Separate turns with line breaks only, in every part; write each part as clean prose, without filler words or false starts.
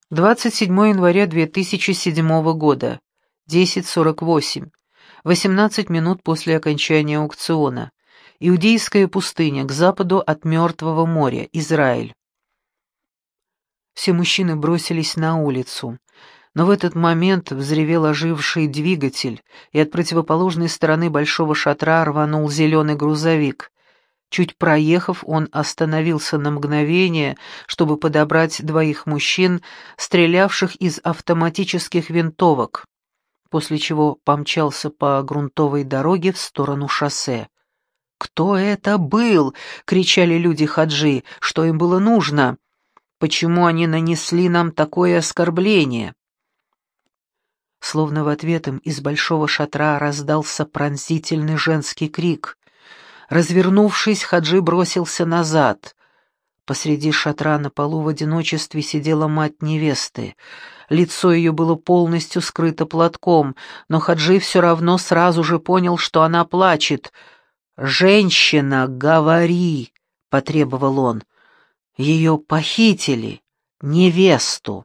27 января 2007 года, 10:48, 18 минут после окончания аукциона. Иудейская пустыня, к западу от Мертвого моря, Израиль. Все мужчины бросились на улицу, но в этот момент взревел оживший двигатель, и от противоположной стороны большого шатра рванул зеленый грузовик. Чуть проехав, он остановился на мгновение, чтобы подобрать двоих мужчин, стрелявших из автоматических винтовок, после чего помчался по грунтовой дороге в сторону шоссе. «Кто это был?» — кричали люди Хаджи. «Что им было нужно? Почему они нанесли нам такое оскорбление?» Словно в ответ им из большого шатра раздался пронзительный женский крик. Развернувшись, Хаджи бросился назад. Посреди шатра на полу в одиночестве сидела мать невесты. Лицо ее было полностью скрыто платком, но Хаджи все равно сразу же понял, что она плачет. «Женщина, говори!» — потребовал он. «Ее похитили, невесту!»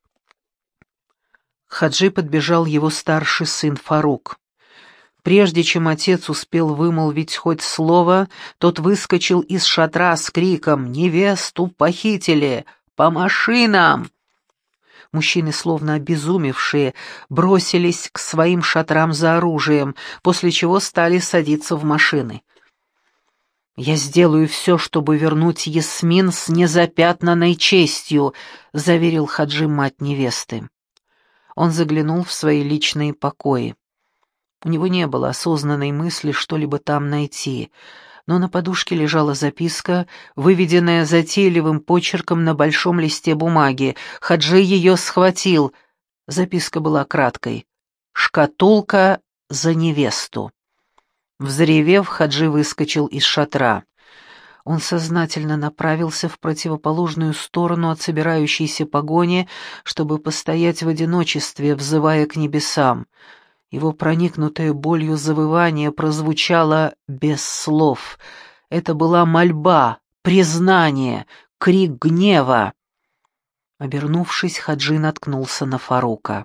К Хаджи подбежал его старший сын Фарук. Прежде чем отец успел вымолвить хоть слово, тот выскочил из шатра с криком «Невесту похитили! По машинам!» Мужчины, словно обезумевшие, бросились к своим шатрам за оружием, после чего стали садиться в машины. «Я сделаю все, чтобы вернуть Ясмин с незапятнанной честью», — заверил Хаджи мать невесты. Он заглянул в свои личные покои. У него не было осознанной мысли что-либо там найти, но на подушке лежала записка, выведенная затейливым почерком на большом листе бумаги. Хаджи ее схватил. Записка была краткой. «Шкатулка за невесту». Взревев, Хаджи выскочил из шатра. Он сознательно направился в противоположную сторону от собирающейся погони, чтобы постоять в одиночестве, взывая к небесам. Его проникнутое болью завывание прозвучало без слов. Это была мольба, признание, крик гнева. Обернувшись, Хаджи наткнулся на Фарука.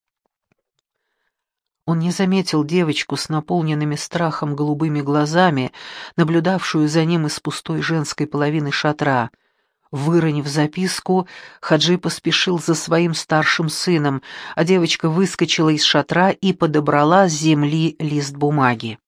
Он не заметил девочку с наполненными страхом голубыми глазами, наблюдавшую за ним из пустой женской половины шатра. Выронив записку, Хаджи поспешил за своим старшим сыном, а девочка выскочила из шатра и подобрала с земли лист бумаги.